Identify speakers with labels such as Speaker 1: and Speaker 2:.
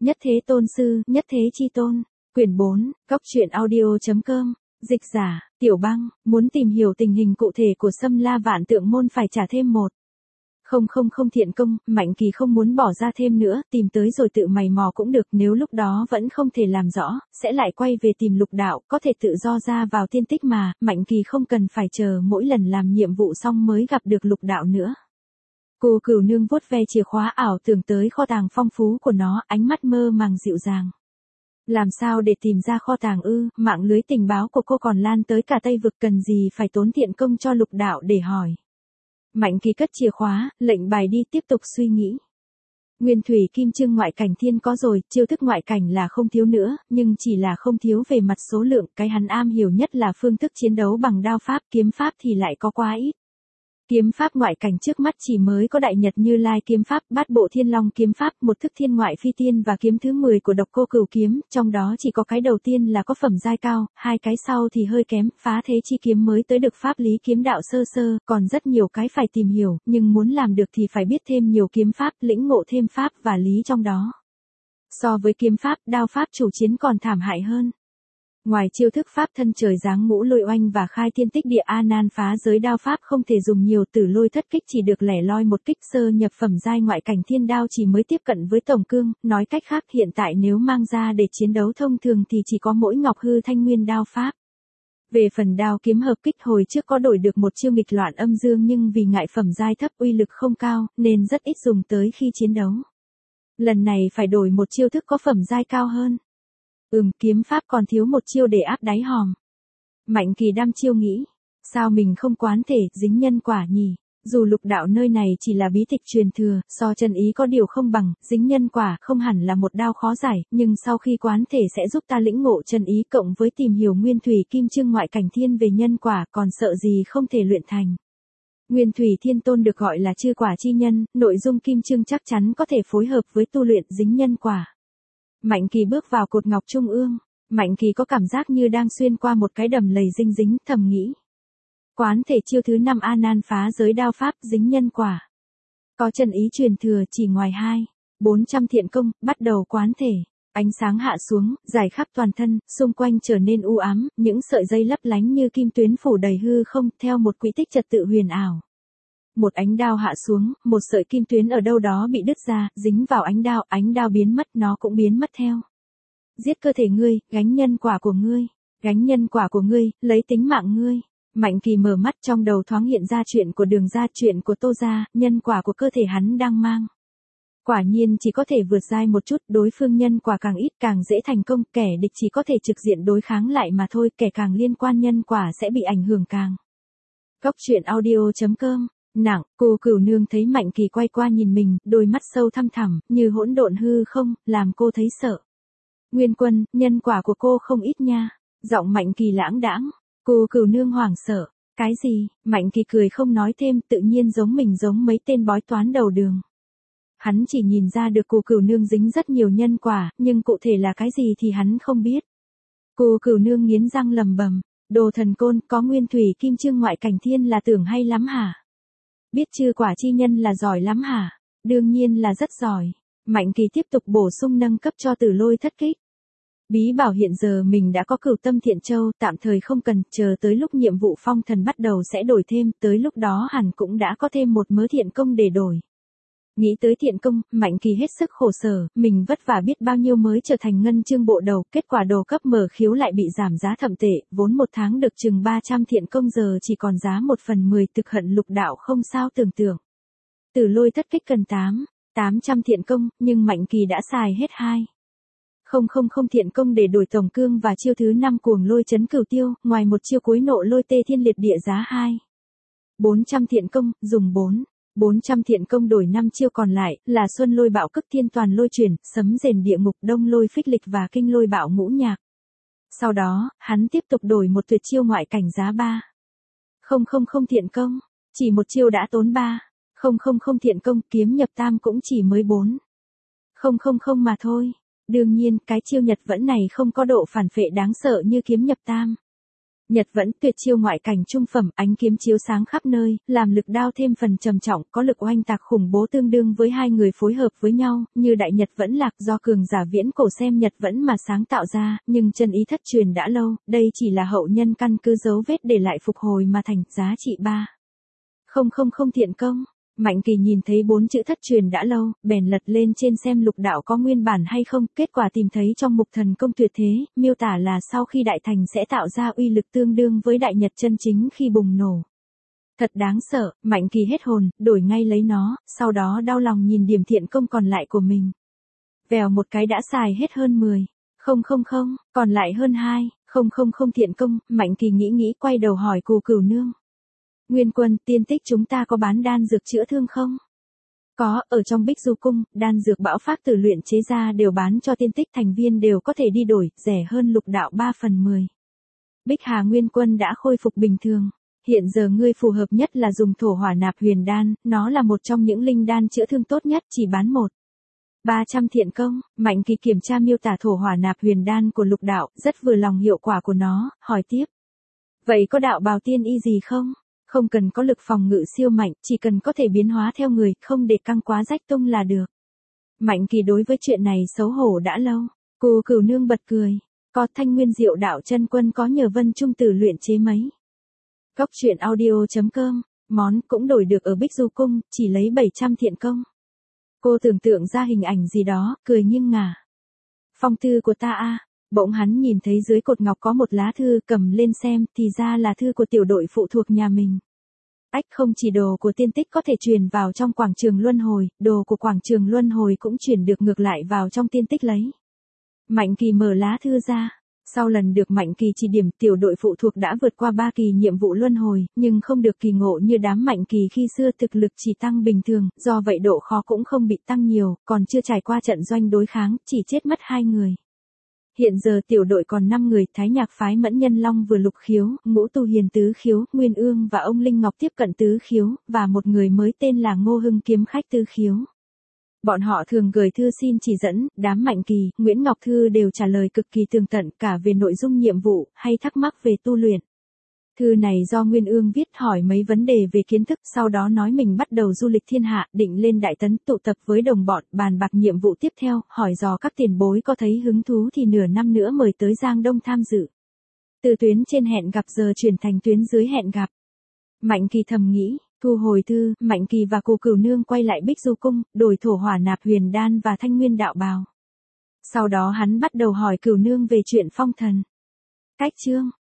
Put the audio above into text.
Speaker 1: Nhất Thế Tôn Sư, Nhất Thế Chi Tôn. Quyển 4, Cóc truyện audio.com. Dịch giả, Tiểu Băng, muốn tìm hiểu tình hình cụ thể của Xâm La Vạn Tượng Môn phải trả thêm một. Không thiện công, Mạnh Kỳ không muốn bỏ ra thêm nữa, tìm tới rồi tự mày mò cũng được, nếu lúc đó vẫn không thể làm rõ, sẽ lại quay về tìm Lục Đạo, có thể tự do ra vào tiên tích mà, Mạnh Kỳ không cần phải chờ mỗi lần làm nhiệm vụ xong mới gặp được Lục Đạo nữa. Cô Cửu Nương vuốt ve chìa khóa ảo tưởng tới kho tàng phong phú của nó, ánh mắt mơ màng dịu dàng. Làm sao để tìm ra kho tàng ư, mạng lưới tình báo của cô còn lan tới cả Tây Vực, cần gì phải tốn thiện công cho Lục Đạo để hỏi. Mạnh Kỳ cất chìa khóa, lệnh bài đi, tiếp tục suy nghĩ. Nguyên thủy kim chương ngoại cảnh thiên có rồi, chiêu thức ngoại cảnh là không thiếu nữa, nhưng chỉ là không thiếu về mặt số lượng, cái hắn am hiểu nhất là phương thức chiến đấu bằng đao pháp, kiếm pháp thì lại có quá ít. Kiếm pháp ngoại cảnh trước mắt chỉ mới có Đại Nhật Như Lai kiếm pháp, Bát Bộ Thiên Long kiếm pháp, một thức thiên ngoại phi tiên và kiếm thứ 10 của Độc Cô Cửu kiếm, trong đó chỉ có cái đầu tiên là có phẩm giai cao, hai cái sau thì hơi kém, Phá Thế Chi kiếm mới tới được pháp lý kiếm đạo sơ sơ, còn rất nhiều cái phải tìm hiểu, nhưng muốn làm được thì phải biết thêm nhiều kiếm pháp, lĩnh ngộ thêm pháp và lý trong đó. So với kiếm pháp, đao pháp chủ chiến còn thảm hại hơn. Ngoài chiêu thức pháp thân trời giáng ngũ lôi oanh và khai thiên tích địa A Nan phá giới đao pháp không thể dùng nhiều, Tử Lôi thất kích chỉ được lẻ loi một kích, sơ nhập phẩm giai ngoại cảnh thiên đao chỉ mới tiếp cận với tổng cương, nói cách khác hiện tại nếu mang ra để chiến đấu thông thường thì chỉ có mỗi Ngọc Hư Thanh Nguyên đao pháp. Về phần đao kiếm hợp kích, hồi trước có đổi được một chiêu nghịch loạn âm dương nhưng vì ngại phẩm giai thấp uy lực không cao nên rất ít dùng tới khi chiến đấu. Lần này phải đổi một chiêu thức có phẩm giai cao hơn. Kiếm pháp còn thiếu một chiêu để áp đáy hòm. Mạnh Kỳ đăm chiêu nghĩ, sao mình không quán thể dính nhân quả nhỉ? Dù Lục Đạo nơi này chỉ là bí tịch truyền thừa, so chân ý có điều không bằng, dính nhân quả không hẳn là một đao khó giải, nhưng sau khi quán thể sẽ giúp ta lĩnh ngộ chân ý cộng với tìm hiểu nguyên thủy kim chương ngoại cảnh thiên về nhân quả, còn sợ gì không thể luyện thành. Nguyên thủy thiên tôn được gọi là chư quả chi nhân, nội dung kim chương chắc chắn có thể phối hợp với tu luyện dính nhân quả. Mạnh Kỳ bước vào cột ngọc trung ương, Mạnh Kỳ có cảm giác như đang xuyên qua một cái đầm lầy dinh dính, thầm nghĩ. Quán thể chiêu thứ 5 A Nan phá giới đao pháp dính nhân quả. Có chân ý truyền thừa chỉ ngoài 400 thiện công, bắt đầu quán thể. Ánh sáng hạ xuống, rải khắp toàn thân, xung quanh trở nên u ám, những sợi dây lấp lánh như kim tuyến phủ đầy hư không, theo một quỹ tích trật tự huyền ảo. Một ánh đao hạ xuống, một sợi kim tuyến ở đâu đó bị đứt ra, dính vào ánh đao biến mất, nó cũng biến mất theo. Giết cơ thể ngươi, gánh nhân quả của ngươi, lấy tính mạng ngươi. Mạnh Kỳ mở mắt, trong đầu thoáng hiện ra chuyện của Đường gia, chuyện của Tô gia, nhân quả của cơ thể hắn đang mang. Quả nhiên chỉ có thể vượt giai một chút, đối phương nhân quả càng ít càng dễ thành công, kẻ địch chỉ có thể trực diện đối kháng lại mà thôi, kẻ càng liên quan nhân quả sẽ bị ảnh hưởng càng. Cóc truyện audio.com. Nặng, cô Cửu Nương thấy Mạnh Kỳ quay qua nhìn mình, đôi mắt sâu thăm thẳm, như hỗn độn hư không, làm cô thấy sợ. Nguyên Quân, nhân quả của cô không ít nha. Giọng Mạnh Kỳ lãng đãng. Cô Cửu Nương hoảng sợ. Cái gì? Mạnh Kỳ cười không nói thêm, tự nhiên giống mình giống mấy tên bói toán đầu đường. Hắn chỉ nhìn ra được cô Cửu Nương dính rất nhiều nhân quả, nhưng cụ thể là cái gì thì hắn không biết. Cô Cửu Nương nghiến răng lầm bầm. Đồ thần côn, có nguyên thủy kim chương ngoại cảnh thiên là tưởng hay lắm hả? Biết chư quả chi nhân là giỏi lắm hả? Đương nhiên là rất giỏi. Mạnh Kỳ tiếp tục bổ sung nâng cấp cho Tử Lôi thất kích. Bí bảo hiện giờ mình đã có Cửu Tâm Thiện Châu, tạm thời không cần, chờ tới lúc nhiệm vụ phong thần bắt đầu sẽ đổi thêm, tới lúc đó hẳn cũng đã có thêm một mớ thiện công để đổi. Nghĩ tới thiện công, Mạnh Kỳ hết sức khổ sở, mình vất vả biết bao nhiêu mới trở thành ngân chương bộ đầu, kết quả đồ cấp mở khiếu lại bị giảm giá thậm tệ, vốn một tháng được chừng 300 thiện công giờ chỉ còn giá 1/10, thực hận Lục Đạo không sao tưởng tượng. Tử Lôi thất kích cần 800 thiện công, nhưng Mạnh Kỳ đã xài hết 2,000 thiện công để đổi tổng cương và chiêu thứ 5 cuồng lôi chấn cửu tiêu, ngoài một chiêu cuối nộ lôi tê thiên liệt địa giá 400 thiện công, dùng 400 thiện công đổi 5 chiêu còn lại, là Xuân Lôi Bạo Cức Thiên Toàn Lôi Chuyển, Sấm Rền Địa Ngục, Đông Lôi Phích Lịch và Kinh Lôi Bạo Ngũ Nhạc. Sau đó, hắn tiếp tục đổi một tuyệt chiêu ngoại cảnh giá 3,000 thiện công, chỉ một chiêu đã tốn 3,000 thiện công, kiếm nhập tam cũng chỉ mới 4,000 mà thôi. Đương nhiên, cái chiêu Nhật vẫn này không có độ phản phệ đáng sợ như kiếm nhập tam. Nhật vẫn tuyệt chiêu ngoại cảnh trung phẩm, ánh kiếm chiếu sáng khắp nơi, làm lực đao thêm phần trầm trọng, có lực oanh tạc khủng bố tương đương với hai người phối hợp với nhau, như đại Nhật vẫn lạc do cường giả viễn cổ xem Nhật vẫn mà sáng tạo ra, nhưng chân ý thất truyền đã lâu, đây chỉ là hậu nhân căn cứ dấu vết để lại phục hồi mà thành, giá trị 3.000 thiện công. Mạnh Kỳ nhìn thấy 4 chữ thất truyền đã lâu, bèn lật lên trên xem lục đạo có nguyên bản hay không, kết quả tìm thấy trong mục thần công tuyệt thế, miêu tả là sau khi đại thành sẽ tạo ra uy lực tương đương với đại Nhật chân chính khi bùng nổ. Thật đáng sợ, Mạnh Kỳ hết hồn, đổi ngay lấy nó, sau đó đau lòng nhìn điểm thiện công còn lại của mình. Vèo một cái đã xài hết hơn 10.000, còn lại hơn 2.000 thiện công, Mạnh Kỳ nghĩ quay đầu hỏi Cù Cửu Nương. Nguyên Quân, tiên tích chúng ta có bán đan dược chữa thương không? Có, ở trong Bích Du Cung, đan dược bão phác từ luyện chế ra đều bán cho tiên tích, thành viên đều có thể đi đổi, rẻ hơn lục đạo 3/10. Bích Hà Nguyên Quân đã khôi phục bình thường. Hiện giờ ngươi phù hợp nhất là dùng thổ hỏa nạp huyền đan, nó là một trong những linh đan chữa thương tốt nhất, chỉ bán 300 thiện công. Mạnh Kỳ kiểm tra miêu tả thổ hỏa nạp huyền đan của lục đạo, rất vừa lòng hiệu quả của nó, hỏi tiếp. Vậy có đạo bào tiên y gì không? Không cần có lực phòng ngự siêu mạnh, chỉ cần có thể biến hóa theo người, không để căng quá rách tung là được. Mạnh Kỳ đối với chuyện này xấu hổ đã lâu. Cù Cửu Nương bật cười. Có Thanh Nguyên Diệu Đạo Chân Quân có nhờ Vân Trung Tử luyện chế mấy. Góc truyện audio.com, món cũng đổi được ở Bích Du Cung, chỉ lấy 700 thiện công. Cô tưởng tượng ra hình ảnh gì đó, cười nghiêng ngả. Phong thư của ta a. Bỗng hắn nhìn thấy dưới cột ngọc có một lá thư, cầm lên xem, thì ra là thư của tiểu đội phụ thuộc nhà mình. Ách, không chỉ đồ của tiên tích có thể truyền vào trong quảng trường luân hồi, đồ của quảng trường luân hồi cũng chuyển được ngược lại vào trong tiên tích lấy. Mạnh Kỳ mở lá thư ra. Sau lần được Mạnh Kỳ chỉ điểm, tiểu đội phụ thuộc đã vượt qua 3 kỳ nhiệm vụ luân hồi, nhưng không được kỳ ngộ như đám Mạnh Kỳ khi xưa, thực lực chỉ tăng bình thường, do vậy độ khó cũng không bị tăng nhiều, còn chưa trải qua trận doanh đối kháng, chỉ chết mất 2 người. Hiện giờ tiểu đội còn 5 người, Thái Nhạc phái Mẫn Nhân Long vừa lục khiếu, Ngũ Tu Hiền tứ khiếu, Nguyên Ương và ông Linh Ngọc tiếp cận tứ khiếu, và một người mới tên là Ngô Hưng kiếm khách tứ khiếu. Bọn họ thường gửi thư xin chỉ dẫn, đám Mạnh Kỳ, Nguyễn Ngọc Thư đều trả lời cực kỳ tường tận, cả về nội dung nhiệm vụ, hay thắc mắc về tu luyện. Thư này do Nguyên Ương viết, hỏi mấy vấn đề về kiến thức, sau đó nói mình bắt đầu du lịch thiên hạ, định lên Đại Tấn, tụ tập với đồng bọn, bàn bạc nhiệm vụ tiếp theo, hỏi dò các tiền bối có thấy hứng thú thì nửa năm nữa mời tới Giang Đông tham dự. Từ tuyến trên hẹn gặp giờ chuyển thành tuyến dưới hẹn gặp. Mạnh Kỳ thầm nghĩ. Thu hồi thư, Mạnh Kỳ và Cù Cửu Nương quay lại Bích Du Cung, đổi thổ hỏa nạp huyền đan và Thanh Nguyên đạo bào. Sau đó hắn bắt đầu hỏi Cửu Nương về chuyện phong thần. Cách chương